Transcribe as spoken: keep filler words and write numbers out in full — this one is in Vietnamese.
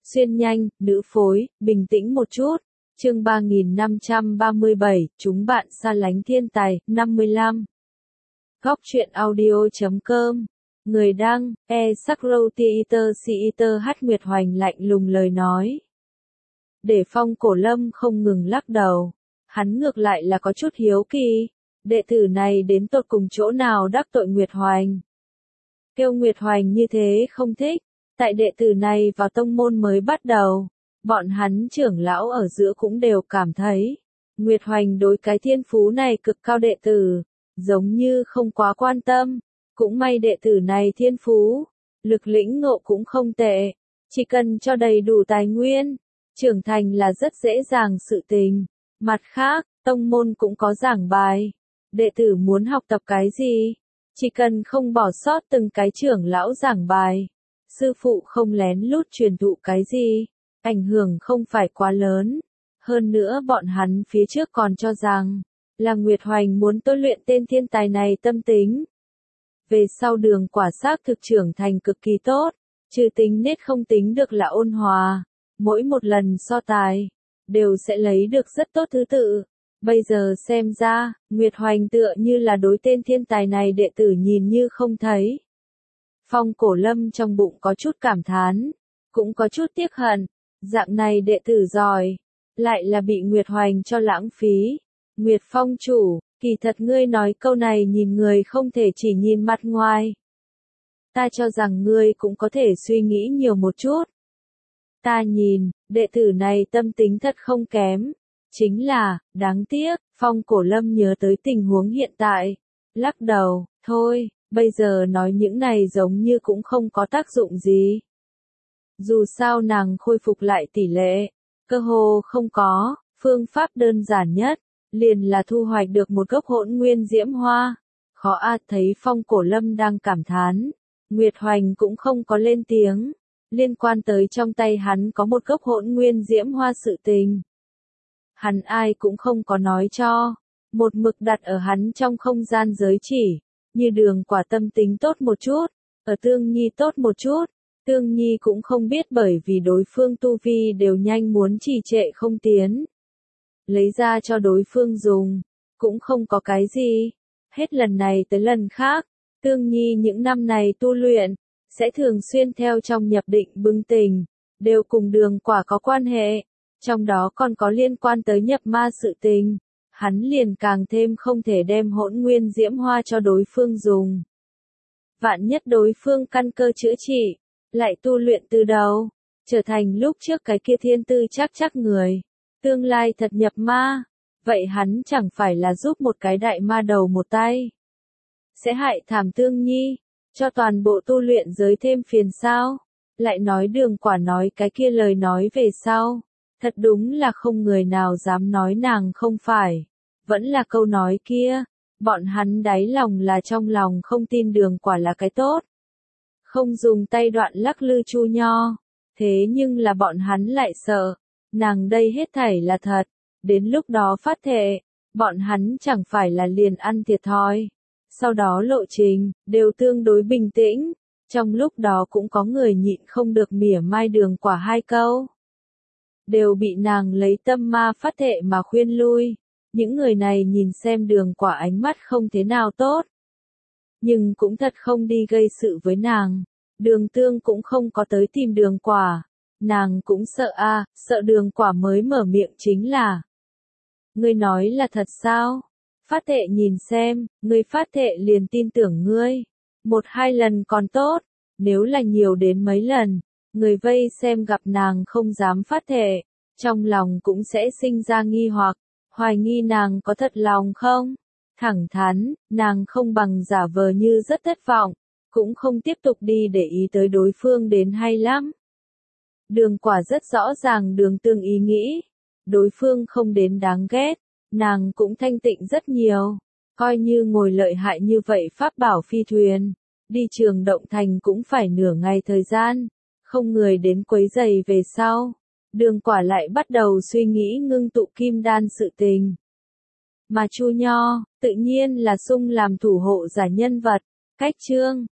Xuyên nhanh, nữ phối, bình tĩnh một chút. Chương ba nghìn năm trăm ba mươi bảy, chúng bạn xa lánh thiên tài, năm mươi lăm. Góc truyện audio chấm com. Người đăng, e Sakro Theater Theater H Nguyệt Hoành lạnh lùng lời nói. Để Phong Cổ Lâm không ngừng lắc đầu. Hắn ngược lại là có chút hiếu kỳ. Đệ tử này đến tột cùng chỗ nào đắc tội Nguyệt Hoành. Kêu Nguyệt Hoành như thế không thích. Tại đệ tử này vào tông môn mới bắt đầu. Bọn hắn trưởng lão ở giữa cũng đều cảm thấy. Nguyệt Hoành đối cái thiên phú này cực cao đệ tử. Giống như không quá quan tâm. Cũng may đệ tử này thiên phú. Lực lĩnh ngộ cũng không tệ. Chỉ cần cho đầy đủ tài nguyên. Trưởng thành là rất dễ dàng sự tình. Mặt khác, tông môn cũng có giảng bài. Đệ tử muốn học tập cái gì? Chỉ cần không bỏ sót từng cái trưởng lão giảng bài. Sư phụ không lén lút truyền thụ cái gì. Ảnh hưởng không phải quá lớn. Hơn nữa bọn hắn phía trước còn cho rằng. Là Nguyệt Hoành muốn tôi luyện tên thiên tài này tâm tính. Về sau đường quả xác thực trưởng thành cực kỳ tốt. Trừ tính nết không tính được là ôn hòa. Mỗi một lần so tài. Đều sẽ lấy được rất tốt thứ tự. Bây giờ xem ra, Nguyệt Hoành tựa như là đối tên thiên tài này đệ tử nhìn như không thấy. Phong Cổ Lâm trong bụng có chút cảm thán. Cũng có chút tiếc hận. Dạng này đệ tử giỏi. Lại là bị Nguyệt Hoành cho lãng phí. Nguyệt Phong chủ, kỳ thật ngươi nói câu này nhìn người không thể chỉ nhìn mặt ngoài. Ta cho rằng ngươi cũng có thể suy nghĩ nhiều một chút. Ta nhìn, đệ tử này tâm tính thật không kém. Chính là, đáng tiếc, Phong Cổ Lâm nhớ tới tình huống hiện tại. Lắc đầu, thôi, bây giờ nói những này giống như cũng không có tác dụng gì. Dù sao nàng khôi phục lại tỷ lệ, cơ hồ không có, phương pháp đơn giản nhất, liền là thu hoạch được một gốc hỗn nguyên diễm hoa. Khó a thấy Phong Cổ Lâm đang cảm thán, Nguyệt Hoành cũng không có lên tiếng, liên quan tới trong tay hắn có một gốc hỗn nguyên diễm hoa sự tình. Hắn ai cũng không có nói cho, một mực đặt ở hắn trong không gian giới chỉ, như đường quả tâm tính tốt một chút, ở Tương Nhi tốt một chút. Tương Nhi cũng không biết bởi vì đối phương tu vi đều nhanh muốn trì trệ không tiến. Lấy ra cho đối phương dùng, cũng không có cái gì. Hết lần này tới lần khác, Tương Nhi những năm này tu luyện, sẽ thường xuyên theo trong nhập định bừng tỉnh, đều cùng đường quả có quan hệ, trong đó còn có liên quan tới nhập ma sự tình. Hắn liền càng thêm không thể đem hỗn nguyên diễm hoa cho đối phương dùng. Vạn nhất đối phương căn cơ chữa trị. Lại tu luyện từ đầu, trở thành lúc trước cái kia thiên tư chắc chắc người, tương lai thật nhập ma, vậy hắn chẳng phải là giúp một cái đại ma đầu một tay. Sẽ hại thảm Tương Nhi, cho toàn bộ tu luyện giới thêm phiền sao, lại nói đường quả nói cái kia lời nói về sau, thật đúng là không người nào dám nói nàng không phải, vẫn là câu nói kia, bọn hắn đáy lòng là trong lòng không tin đường quả là cái tốt. Không dùng tay đoạn lắc lư chu nho, thế nhưng là bọn hắn lại sợ, nàng đây hết thảy là thật, đến lúc đó phát thệ, bọn hắn chẳng phải là liền ăn thiệt thòi. Sau đó lộ trình, đều tương đối bình tĩnh, trong lúc đó cũng có người nhịn không được mỉa mai đường quả hai câu. Đều bị nàng lấy tâm ma phát thệ mà khuyên lui, những người này nhìn xem đường quả ánh mắt không thế nào tốt. Nhưng cũng thật không đi gây sự với nàng. Đường tương cũng không có tới tìm đường quả. Nàng cũng sợ a à, sợ đường quả mới mở miệng chính là. Ngươi nói là thật sao? Phát thệ nhìn xem, ngươi phát thệ liền tin tưởng ngươi. Một hai lần còn tốt, nếu là nhiều đến mấy lần, người vây xem gặp nàng không dám phát thệ. Trong lòng cũng sẽ sinh ra nghi hoặc, hoài nghi nàng có thật lòng không? Thẳng thắn, nàng không bằng giả vờ như rất thất vọng, cũng không tiếp tục đi để ý tới đối phương đến hay lắm. Đường quả rất rõ ràng đường tương ý nghĩ, đối phương không đến đáng ghét, nàng cũng thanh tịnh rất nhiều, coi như ngồi lợi hại như vậy pháp bảo phi thuyền, đi trường động thành cũng phải nửa ngày thời gian, không người đến quấy giày về sau. Đường quả lại bắt đầu suy nghĩ ngưng tụ kim đan sự tình. Mà Chu Nho, tự nhiên là sung làm thủ hộ giả nhân vật. Cách chương,